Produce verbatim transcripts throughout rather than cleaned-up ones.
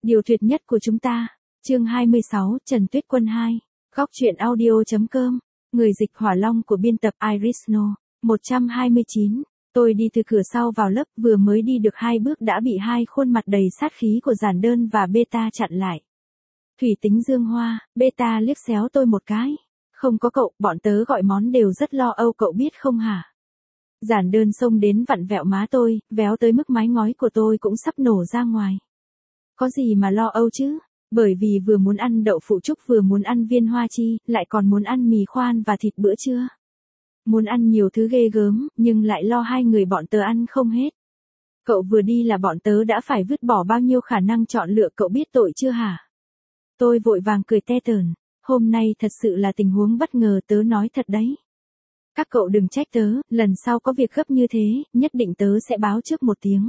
Điều tuyệt nhất của chúng ta. Chương hai mươi sáu, Trần Tuyết Quân hai. Góc truyện audio.com. Người dịch Hỏa Long của biên tập Iris No. một trăm hai mươi chín. Tôi đi từ cửa sau vào lớp, vừa mới đi được hai bước đã bị hai khuôn mặt đầy sát khí của Giản Đơn và Beta chặn lại. Thủy Tính Dương Hoa, Beta liếc xéo tôi một cái. Không có cậu, bọn tớ gọi món đều rất lo âu, cậu biết không hả? Giản Đơn xông đến vặn vẹo má tôi, véo tới mức mái ngói của tôi cũng sắp nổ ra ngoài. Có gì mà lo âu chứ? Bởi vì vừa muốn ăn đậu phụ trúc vừa muốn ăn viên hoa chi, lại còn muốn ăn mì khoan và thịt bữa trưa. Muốn ăn nhiều thứ ghê gớm, nhưng lại lo hai người bọn tớ ăn không hết. Cậu vừa đi là bọn tớ đã phải vứt bỏ bao nhiêu khả năng chọn lựa, cậu biết tội chưa hả? Tôi vội vàng cười te tởn. Hôm nay thật sự là tình huống bất ngờ, tớ nói thật đấy. Các cậu đừng trách tớ, lần sau có việc gấp như thế, nhất định tớ sẽ báo trước một tiếng.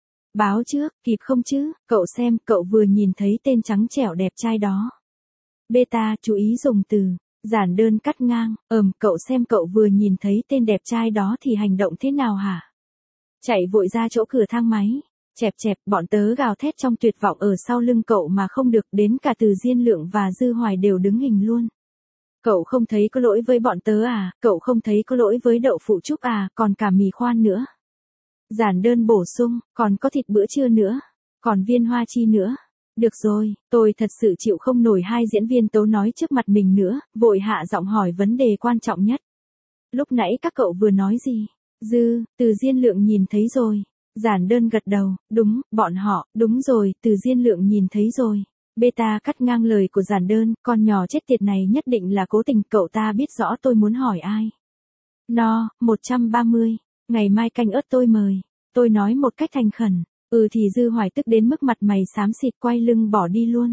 Báo trước, kịp không chứ? Cậu xem, cậu vừa nhìn thấy tên trắng trẻo đẹp trai đó. Beta, chú ý dùng từ. Giản Đơn cắt ngang, ừm, cậu xem cậu vừa nhìn thấy tên đẹp trai đó thì hành động thế nào hả? Chạy vội ra chỗ cửa thang máy. Chẹp chẹp, bọn tớ gào thét trong tuyệt vọng ở sau lưng cậu mà không được, đến cả Từ Diên Lượng và Dư Hoài đều đứng hình luôn. Cậu không thấy có lỗi với bọn tớ à, cậu không thấy có lỗi với đậu phụ trúc à, còn cả mì khoan nữa. Giản Đơn bổ sung, còn có thịt bữa trưa nữa, còn viên hoa chi nữa. Được rồi, tôi thật sự chịu không nổi hai diễn viên tố nói trước mặt mình nữa, vội hạ giọng hỏi vấn đề quan trọng nhất. Lúc nãy các cậu vừa nói gì? Dư, Từ Diên Lượng nhìn thấy rồi. Giản Đơn gật đầu, đúng, bọn họ, đúng rồi, Từ Diên Lượng nhìn thấy rồi. Beta cắt ngang lời của Giản Đơn, con nhỏ chết tiệt này nhất định là cố tình, cậu ta biết rõ tôi muốn hỏi ai. No, một trăm ba mươi, ngày mai canh ớt tôi mời. Tôi nói một cách thành khẩn, ừ thì Dư Hoài tức đến mức mặt mày xám xịt quay lưng bỏ đi luôn.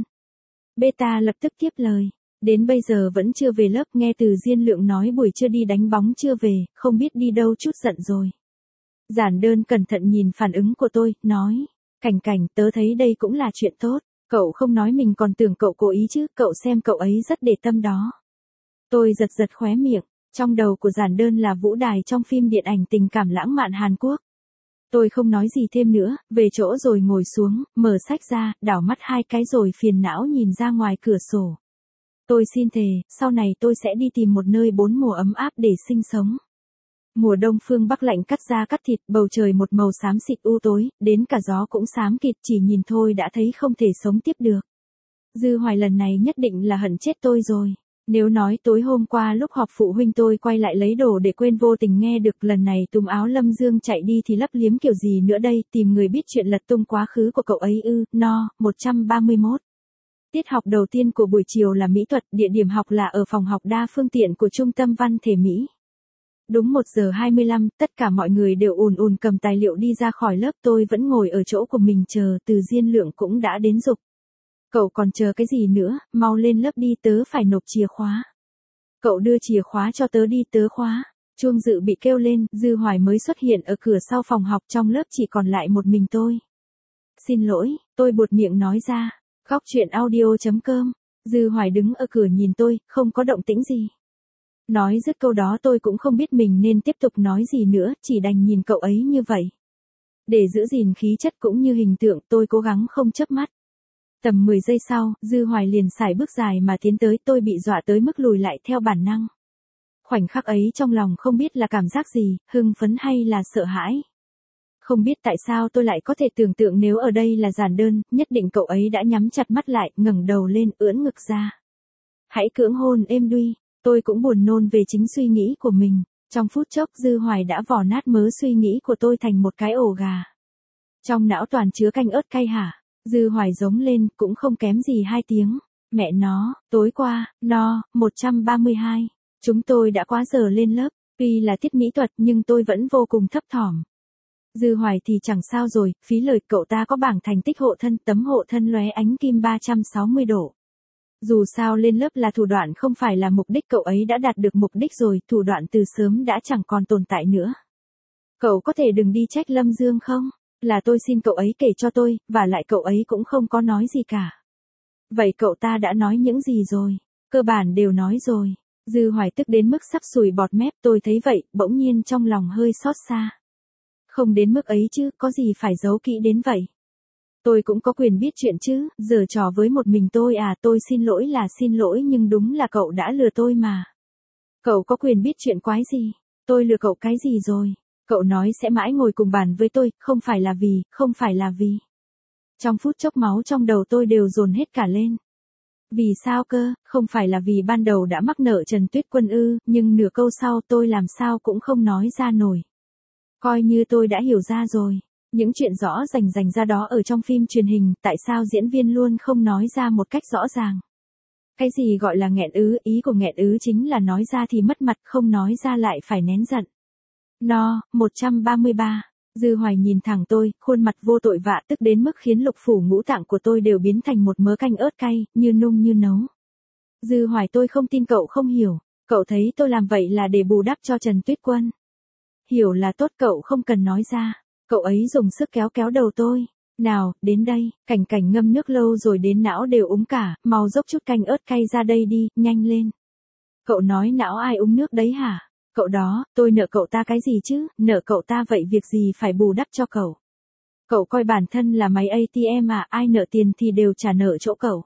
Beta lập tức tiếp lời, đến bây giờ vẫn chưa về lớp, nghe Từ Diên Lượng nói buổi trưa đi đánh bóng chưa về, không biết đi đâu, chút giận rồi. Giản Đơn cẩn thận nhìn phản ứng của tôi, nói, Cảnh Cảnh, tớ thấy đây cũng là chuyện tốt, cậu không nói mình còn tưởng cậu cố ý chứ, cậu xem cậu ấy rất để tâm đó. Tôi giật giật khóe miệng, trong đầu của Giản Đơn là vũ đài trong phim điện ảnh tình cảm lãng mạn Hàn Quốc. Tôi không nói gì thêm nữa, về chỗ rồi ngồi xuống, mở sách ra, đảo mắt hai cái rồi phiền não nhìn ra ngoài cửa sổ. Tôi xin thề, sau này tôi sẽ đi tìm một nơi bốn mùa ấm áp để sinh sống. Mùa đông phương Bắc lạnh cắt da cắt thịt, bầu trời một màu xám xịt u tối, đến cả gió cũng xám kịt, chỉ nhìn thôi đã thấy không thể sống tiếp được. Dư Hoài lần này nhất định là hận chết tôi rồi. Nếu nói tối hôm qua lúc họp phụ huynh tôi quay lại lấy đồ để quên vô tình nghe được, lần này túm áo Lâm Dương chạy đi thì lấp liếm kiểu gì nữa đây, tìm người biết chuyện lật tung quá khứ của cậu ấy ư. No, một trăm ba mươi mốt. Tiết học đầu tiên của buổi chiều là mỹ thuật, địa điểm học là ở phòng học đa phương tiện của Trung tâm Văn thể Mỹ. Đúng một giờ hai mươi lăm, tất cả mọi người đều ùn ùn cầm tài liệu đi ra khỏi lớp, tôi vẫn ngồi ở chỗ của mình chờ, Từ Diên Lượng cũng đã đến giục. Cậu còn chờ cái gì nữa, mau lên lớp đi, tớ phải nộp chìa khóa. Cậu đưa chìa khóa cho tớ đi, tớ khóa. Chuông dự bị kêu lên, Dư Hoài mới xuất hiện ở cửa sau phòng học, trong lớp chỉ còn lại một mình tôi. Xin lỗi, tôi buột miệng nói ra. Góc truyện audio.com. Dư Hoài đứng ở cửa nhìn tôi, không có động tĩnh gì. Nói dứt câu đó tôi cũng không biết mình nên tiếp tục nói gì nữa, chỉ đành nhìn cậu ấy như vậy. Để giữ gìn khí chất cũng như hình tượng, tôi cố gắng không chớp mắt. Tầm mười giây sau, Dư Hoài liền sải bước dài mà tiến tới, tôi bị dọa tới mức lùi lại theo bản năng. Khoảnh khắc ấy trong lòng không biết là cảm giác gì, hưng phấn hay là sợ hãi. Không biết tại sao tôi lại có thể tưởng tượng nếu ở đây là Giản Đơn, nhất định cậu ấy đã nhắm chặt mắt lại, ngẩng đầu lên, ưỡn ngực ra. Hãy cưỡng hôn êm đuôi. Tôi cũng buồn nôn về chính suy nghĩ của mình. Trong phút chốc Dư Hoài đã vò nát mớ suy nghĩ của tôi thành một cái ổ gà. Trong não toàn chứa canh ớt cay hả? Dư Hoài giống lên, cũng không kém gì hai tiếng. Mẹ nó, tối qua, no, một trăm ba mươi hai. Chúng tôi đã quá giờ lên lớp. Tuy là tiết mỹ thuật nhưng tôi vẫn vô cùng thấp thỏm. Dư Hoài thì chẳng sao rồi, phí lời, cậu ta có bảng thành tích hộ thân, tấm hộ thân lóe ánh kim ba trăm sáu mươi độ. Dù sao lên lớp là thủ đoạn không phải là mục đích, cậu ấy đã đạt được mục đích rồi, thủ đoạn từ sớm đã chẳng còn tồn tại nữa. Cậu có thể đừng đi trách Lâm Dương không? Là tôi xin cậu ấy kể cho tôi, và lại cậu ấy cũng không có nói gì cả. Vậy cậu ta đã nói những gì rồi? Cơ bản đều nói rồi. Dư Hoài tức đến mức sắp sùi bọt mép, tôi thấy vậy, bỗng nhiên trong lòng hơi xót xa. Không đến mức ấy chứ, có gì phải giấu kỹ đến vậy? Tôi cũng có quyền biết chuyện chứ, giở trò với một mình tôi à, tôi xin lỗi là xin lỗi nhưng đúng là cậu đã lừa tôi mà. Cậu có quyền biết chuyện quái gì? Tôi lừa cậu cái gì rồi? Cậu nói sẽ mãi ngồi cùng bàn với tôi, không phải là vì, không phải là vì. Trong phút chốc máu trong đầu tôi đều dồn hết cả lên. Vì sao cơ, không phải là vì ban đầu đã mắc nợ Trần Tuyết Quân ư, nhưng nửa câu sau tôi làm sao cũng không nói ra nổi. Coi như tôi đã hiểu ra rồi. Những chuyện rõ rành rành ra đó ở trong phim truyền hình, tại sao diễn viên luôn không nói ra một cách rõ ràng? Cái gì gọi là nghẹn ứ, ý của nghẹn ứ chính là nói ra thì mất mặt, không nói ra lại phải nén giận. No, một trăm ba mươi ba. Dư Hoài nhìn thẳng tôi, khuôn mặt vô tội vạ tức đến mức khiến lục phủ ngũ tạng của tôi đều biến thành một mớ canh ớt cay, như nung như nấu. Dư Hoài, tôi không tin cậu không hiểu, cậu thấy tôi làm vậy là để bù đắp cho Trần Tuyết Quân. Hiểu là tốt, cậu không cần nói ra. Cậu ấy dùng sức kéo kéo đầu tôi. Nào, đến đây, Cảnh Cảnh ngâm nước lâu rồi đến não đều úng cả, mau dốc chút canh ớt cay ra đây đi, nhanh lên. Cậu nói não ai uống nước đấy hả? Cậu đó, tôi nợ cậu ta cái gì chứ, nợ cậu ta vậy việc gì phải bù đắp cho cậu. Cậu coi bản thân là máy a tê em à, ai nợ tiền thì đều trả nợ chỗ cậu.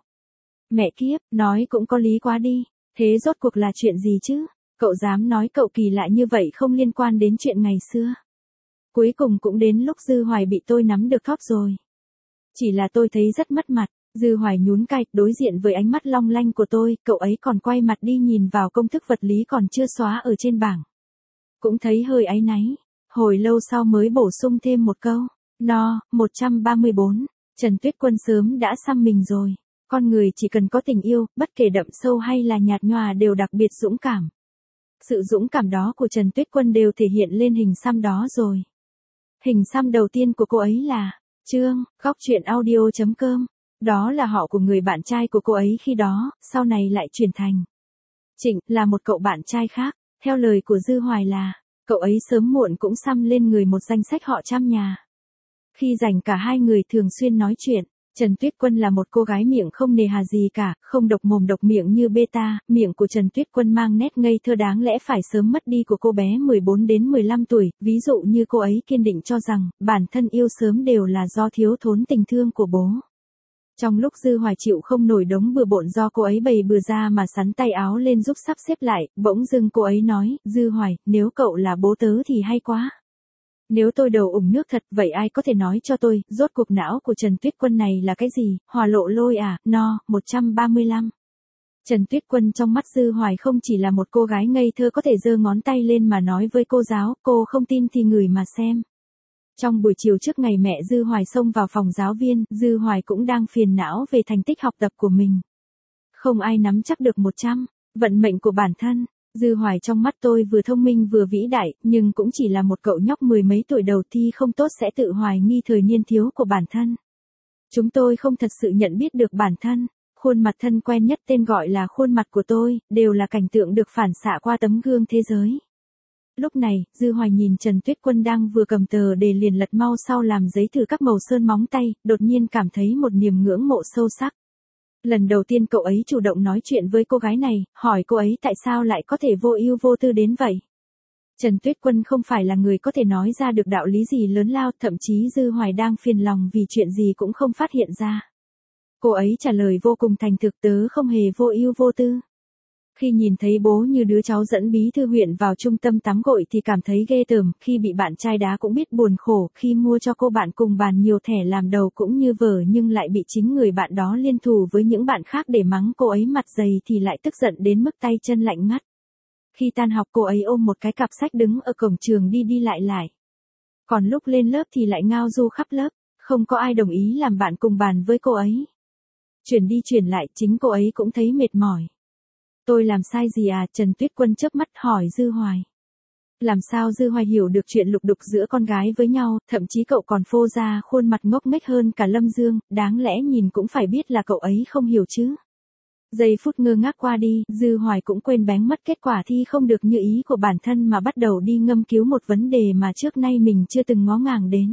Mẹ kiếp, nói cũng có lý quá đi, thế rốt cuộc là chuyện gì chứ? Cậu dám nói cậu kỳ lạ như vậy không liên quan đến chuyện ngày xưa. Cuối cùng cũng đến lúc Dư Hoài bị tôi nắm được thóp rồi. Chỉ là tôi thấy rất mất mặt. Dư Hoài nhún cay, đối diện với ánh mắt long lanh của tôi, cậu ấy còn quay mặt đi nhìn vào công thức vật lý còn chưa xóa ở trên bảng. Cũng thấy hơi áy náy. Hồi lâu sau mới bổ sung thêm một câu. No, một trăm ba mươi bốn. Trần Tuyết Quân sớm đã xăm mình rồi. Con người chỉ cần có tình yêu, bất kể đậm sâu hay là nhạt nhòa đều đặc biệt dũng cảm. Sự dũng cảm đó của Trần Tuyết Quân đều thể hiện lên hình xăm đó rồi. Hình xăm đầu tiên của cô ấy là Trương, góc truyện audio chấm com. Đó là họ của người bạn trai của cô ấy khi đó, sau này lại chuyển thành Trịnh, là một cậu bạn trai khác. Theo lời của Dư Hoài là, cậu ấy sớm muộn cũng xăm lên người một danh sách họ trăm nhà. Khi rảnh cả hai người thường xuyên nói chuyện. Trần Tuyết Quân là một cô gái miệng không nề hà gì cả, không độc mồm độc miệng như beta, miệng của Trần Tuyết Quân mang nét ngây thơ đáng lẽ phải sớm mất đi của cô bé mười bốn đến mười lăm tuổi, ví dụ như cô ấy kiên định cho rằng, bản thân yêu sớm đều là do thiếu thốn tình thương của bố. Trong lúc Dư Hoài chịu không nổi đống bừa bộn do cô ấy bày bừa ra mà sắn tay áo lên giúp sắp xếp lại, bỗng dưng cô ấy nói, Dư Hoài, nếu cậu là bố tớ thì hay quá. Nếu tôi đầu ủng nước thật, vậy ai có thể nói cho tôi, rốt cuộc não của Trần Tuyết Quân này là cái gì, hòa lộ lôi à, no, một trăm ba mươi lăm. Trần Tuyết Quân trong mắt Dư Hoài không chỉ là một cô gái ngây thơ có thể giơ ngón tay lên mà nói với cô giáo, cô không tin thì ngửi mà xem. Trong buổi chiều trước ngày mẹ Dư Hoài xông vào phòng giáo viên, Dư Hoài cũng đang phiền não về thành tích học tập của mình. Không ai nắm chắc được một trăm, vận mệnh của bản thân. Dư Hoài trong mắt tôi vừa thông minh vừa vĩ đại, nhưng cũng chỉ là một cậu nhóc mười mấy tuổi đầu thi không tốt sẽ tự hoài nghi thời niên thiếu của bản thân. Chúng tôi không thật sự nhận biết được bản thân. Khuôn mặt thân quen nhất tên gọi là khuôn mặt của tôi, đều là cảnh tượng được phản xạ qua tấm gương thế giới. Lúc này, Dư Hoài nhìn Trần Tuyết Quân đang vừa cầm tờ để liền lật mau sau làm giấy thử các màu sơn móng tay, đột nhiên cảm thấy một niềm ngưỡng mộ sâu sắc. Lần đầu tiên cậu ấy chủ động nói chuyện với cô gái này, hỏi cô ấy tại sao lại có thể vô ưu vô tư đến vậy. Trần Tuyết Quân không phải là người có thể nói ra được đạo lý gì lớn lao, thậm chí Dư Hoài đang phiền lòng vì chuyện gì cũng không phát hiện ra. Cô ấy trả lời vô cùng thành thực, tớ không hề vô ưu vô tư. Khi nhìn thấy bố như đứa cháu dẫn bí thư huyện vào trung tâm tắm gội thì cảm thấy ghê tởm, khi bị bạn trai đá cũng biết buồn khổ, khi mua cho cô bạn cùng bàn nhiều thẻ làm đầu cũng như vở nhưng lại bị chính người bạn đó liên thủ với những bạn khác để mắng cô ấy mặt dày thì lại tức giận đến mức tay chân lạnh ngắt. Khi tan học cô ấy ôm một cái cặp sách đứng ở cổng trường đi đi lại lại. Còn lúc lên lớp thì lại ngao du khắp lớp, không có ai đồng ý làm bạn cùng bàn với cô ấy. Chuyển đi chuyển lại chính cô ấy cũng thấy mệt mỏi. Tôi làm sai gì à? Trần Tuyết Quân chớp mắt hỏi Dư Hoài. Làm sao Dư Hoài hiểu được chuyện lục đục giữa con gái với nhau, thậm chí cậu còn phô ra khuôn mặt ngốc nghếch hơn cả Lâm Dương, đáng lẽ nhìn cũng phải biết là cậu ấy không hiểu chứ. Giây phút ngơ ngác qua đi, Dư Hoài cũng quên bén mất kết quả thi không được như ý của bản thân mà bắt đầu đi ngâm cứu một vấn đề mà trước nay mình chưa từng ngó ngàng đến.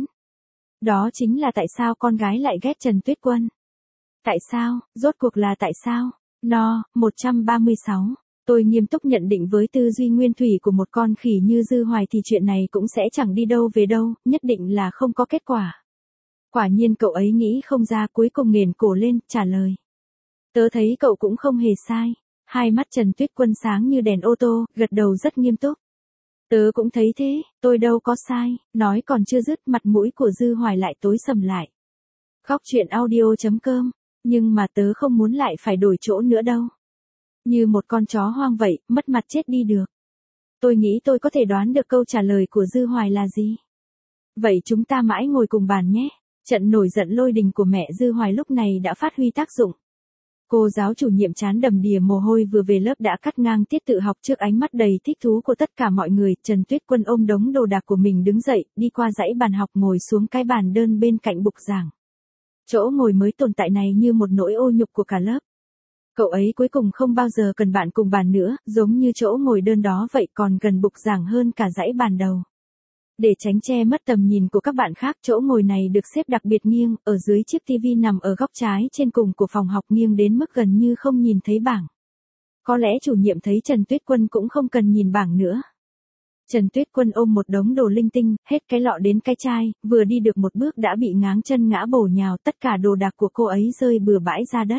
Đó chính là tại sao con gái lại ghét Trần Tuyết Quân. Tại sao, rốt cuộc là tại sao? No, một trăm ba mươi sáu. Tôi nghiêm túc nhận định với tư duy nguyên thủy của một con khỉ như Dư Hoài thì chuyện này cũng sẽ chẳng đi đâu về đâu, nhất định là không có kết quả. Quả nhiên cậu ấy nghĩ không ra, cuối cùng nghển cổ lên, trả lời. Tớ thấy cậu cũng không hề sai. Hai mắt Trần Tuyết Quân sáng như đèn ô tô, gật đầu rất nghiêm túc. Tớ cũng thấy thế, tôi đâu có sai, nói còn chưa dứt, mặt mũi của Dư Hoài lại tối sầm lại. Khóc chuyện audio chấm com, nhưng mà tớ không muốn lại phải đổi chỗ nữa đâu. Như một con chó hoang vậy, mất mặt chết đi được. Tôi nghĩ tôi có thể đoán được câu trả lời của Dư Hoài là gì. Vậy chúng ta mãi ngồi cùng bàn nhé. Trận nổi giận lôi đình của mẹ Dư Hoài lúc này đã phát huy tác dụng. Cô giáo chủ nhiệm trán đầm đìa mồ hôi vừa về lớp đã cắt ngang tiết tự học trước ánh mắt đầy thích thú của tất cả mọi người. Trần Tuyết Quân ôm đống đồ đạc của mình đứng dậy, đi qua dãy bàn học ngồi xuống cái bàn đơn bên cạnh bục giảng. Chỗ ngồi mới tồn tại này như một nỗi ô nhục của cả lớp. Cậu ấy cuối cùng không bao giờ cần bạn cùng bàn nữa, giống như chỗ ngồi đơn đó vậy, còn gần bục giảng hơn cả dãy bàn đầu. Để tránh che mất tầm nhìn của các bạn khác, chỗ ngồi này được xếp đặc biệt nghiêng, ở dưới chiếc tivi nằm ở góc trái trên cùng của phòng học, nghiêng đến mức gần như không nhìn thấy bảng. Có lẽ chủ nhiệm thấy Trần Tuyết Quân cũng không cần nhìn bảng nữa. Trần Tuyết Quân ôm một đống đồ linh tinh, hết cái lọ đến cái chai, vừa đi được một bước đã bị ngáng chân ngã bổ nhào, tất cả đồ đạc của cô ấy rơi bừa bãi ra đất.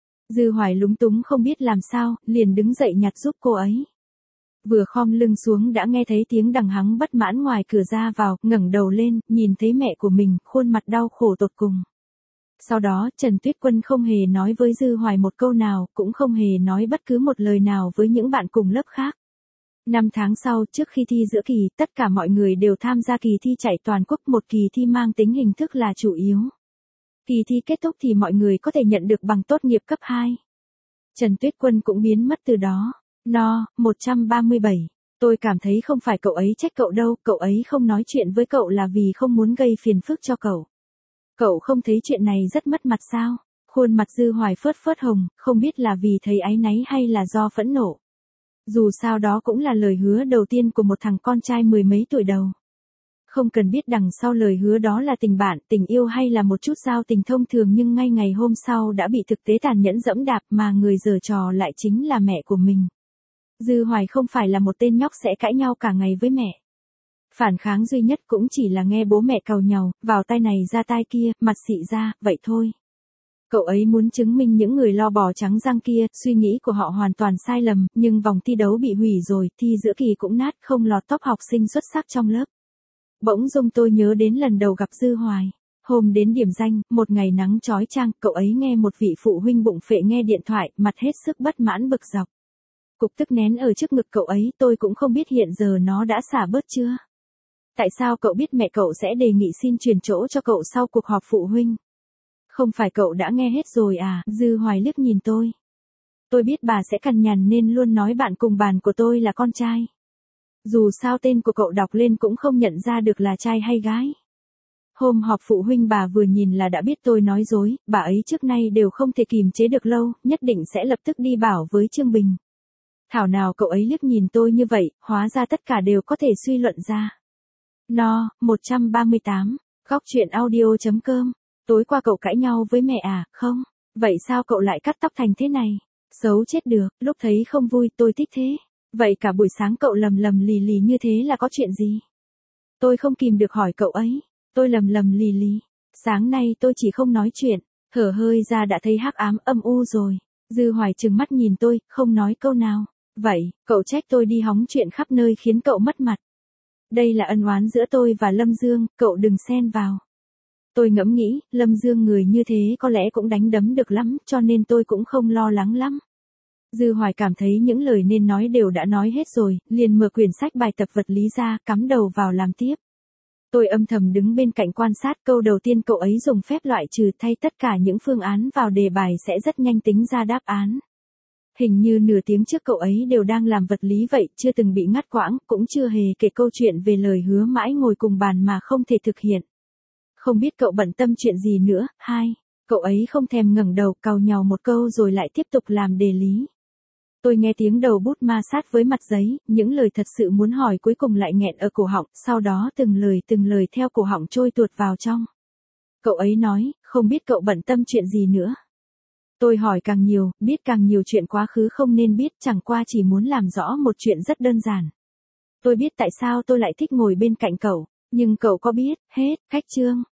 Dư Hoài lúng túng không biết làm sao, liền đứng dậy nhặt giúp cô ấy. Vừa khom lưng xuống đã nghe thấy tiếng đằng hắng bất mãn ngoài cửa ra vào, ngẩng đầu lên, nhìn thấy mẹ của mình, khuôn mặt đau khổ tột cùng. Sau đó, Trần Tuyết Quân không hề nói với Dư Hoài một câu nào, cũng không hề nói bất cứ một lời nào với những bạn cùng lớp khác. Năm tháng sau, trước khi thi giữa kỳ, tất cả mọi người đều tham gia kỳ thi chạy toàn quốc, một kỳ thi mang tính hình thức là chủ yếu. Kỳ thi kết thúc thì mọi người có thể nhận được bằng tốt nghiệp cấp hai. Trần Tuyết Quân cũng biến mất từ đó. No, một trăm ba mươi bảy. Tôi cảm thấy không phải cậu ấy trách cậu đâu, cậu ấy không nói chuyện với cậu là vì không muốn gây phiền phức cho cậu. Cậu không thấy chuyện này rất mất mặt sao? Khuôn mặt Dư Hoài phớt phớt hồng, không biết là vì thấy áy náy hay là do phẫn nộ. Dù sao đó cũng là lời hứa đầu tiên của một thằng con trai mười mấy tuổi đầu. Không cần biết đằng sau lời hứa đó là tình bạn, tình yêu hay là một chút giao tình thông thường, nhưng ngay ngày hôm sau đã bị thực tế tàn nhẫn dẫm đạp, mà người giở trò lại chính là mẹ của mình. Dư Hoài không phải là một tên nhóc sẽ cãi nhau cả ngày với mẹ. Phản kháng duy nhất cũng chỉ là nghe bố mẹ càu nhàu, vào tai này ra tai kia, mặt xị ra, vậy thôi. Cậu ấy muốn chứng minh những người lo bò trắng răng kia, suy nghĩ của họ hoàn toàn sai lầm, nhưng vòng thi đấu bị hủy rồi, thi giữa kỳ cũng nát, không lọt top học sinh xuất sắc trong lớp. Bỗng dưng tôi nhớ đến lần đầu gặp Dư Hoài. Hôm đến điểm danh, một ngày nắng chói chang, cậu ấy nghe một vị phụ huynh bụng phệ nghe điện thoại, mặt hết sức bất mãn bực dọc. Cục tức nén ở trước ngực cậu ấy, tôi cũng không biết hiện giờ nó đã xả bớt chưa. Tại sao cậu biết mẹ cậu sẽ đề nghị xin chuyển chỗ cho cậu sau cuộc họp phụ huynh? Không phải cậu đã nghe hết rồi à? Dư Hoài liếc nhìn tôi. Tôi biết bà sẽ cằn nhằn nên luôn nói bạn cùng bàn của tôi là con trai. Dù sao tên của cậu đọc lên cũng không nhận ra được là trai hay gái. Hôm họp phụ huynh bà vừa nhìn là đã biết tôi nói dối, bà ấy trước nay đều không thể kìm chế được lâu, nhất định sẽ lập tức đi bảo với Trương Bình. Thảo nào cậu ấy liếc nhìn tôi như vậy, hóa ra tất cả đều có thể suy luận ra. No, một trăm ba mươi tám, khóc chuyện audio chấm com. Tối qua cậu cãi nhau với mẹ à? Không. Vậy sao cậu lại cắt tóc thành thế này? Xấu chết được, lúc thấy không vui tôi thích thế. Vậy cả buổi sáng cậu lầm lầm lì lì như thế là có chuyện gì? Tôi không kìm được hỏi cậu ấy. Tôi lầm lầm lì lì. Sáng nay tôi chỉ không nói chuyện, thở hơi ra đã thấy hắc ám âm u rồi. Dư Hoài trừng mắt nhìn tôi, không nói câu nào. Vậy, cậu trách tôi đi hóng chuyện khắp nơi khiến cậu mất mặt. Đây là ân oán giữa tôi và Lâm Dương, cậu đừng xen vào. Tôi ngẫm nghĩ, Lâm Dương người như thế có lẽ cũng đánh đấm được lắm, cho nên tôi cũng không lo lắng lắm. Dư Hoài cảm thấy những lời nên nói đều đã nói hết rồi, liền mở quyển sách bài tập vật lý ra, cắm đầu vào làm tiếp. Tôi âm thầm đứng bên cạnh quan sát, câu đầu tiên cậu ấy dùng phép loại trừ thay tất cả những phương án vào đề bài sẽ rất nhanh tính ra đáp án. Hình như nửa tiếng trước cậu ấy đều đang làm vật lý vậy, chưa từng bị ngắt quãng, cũng chưa hề kể câu chuyện về lời hứa mãi ngồi cùng bàn mà không thể thực hiện. Không biết cậu bận tâm chuyện gì nữa. Hai, cậu ấy không thèm ngẩng đầu, càu nhàu một câu rồi lại tiếp tục làm đề lý. Tôi nghe tiếng đầu bút ma sát với mặt giấy, những lời thật sự muốn hỏi cuối cùng lại nghẹn ở cổ họng, sau đó từng lời từng lời theo cổ họng trôi tuột vào trong. Cậu ấy nói, không biết cậu bận tâm chuyện gì nữa. Tôi hỏi càng nhiều, biết càng nhiều chuyện quá khứ không nên biết, chẳng qua chỉ muốn làm rõ một chuyện rất đơn giản. Tôi biết tại sao tôi lại thích ngồi bên cạnh cậu, nhưng cậu có biết, hết, khách chương.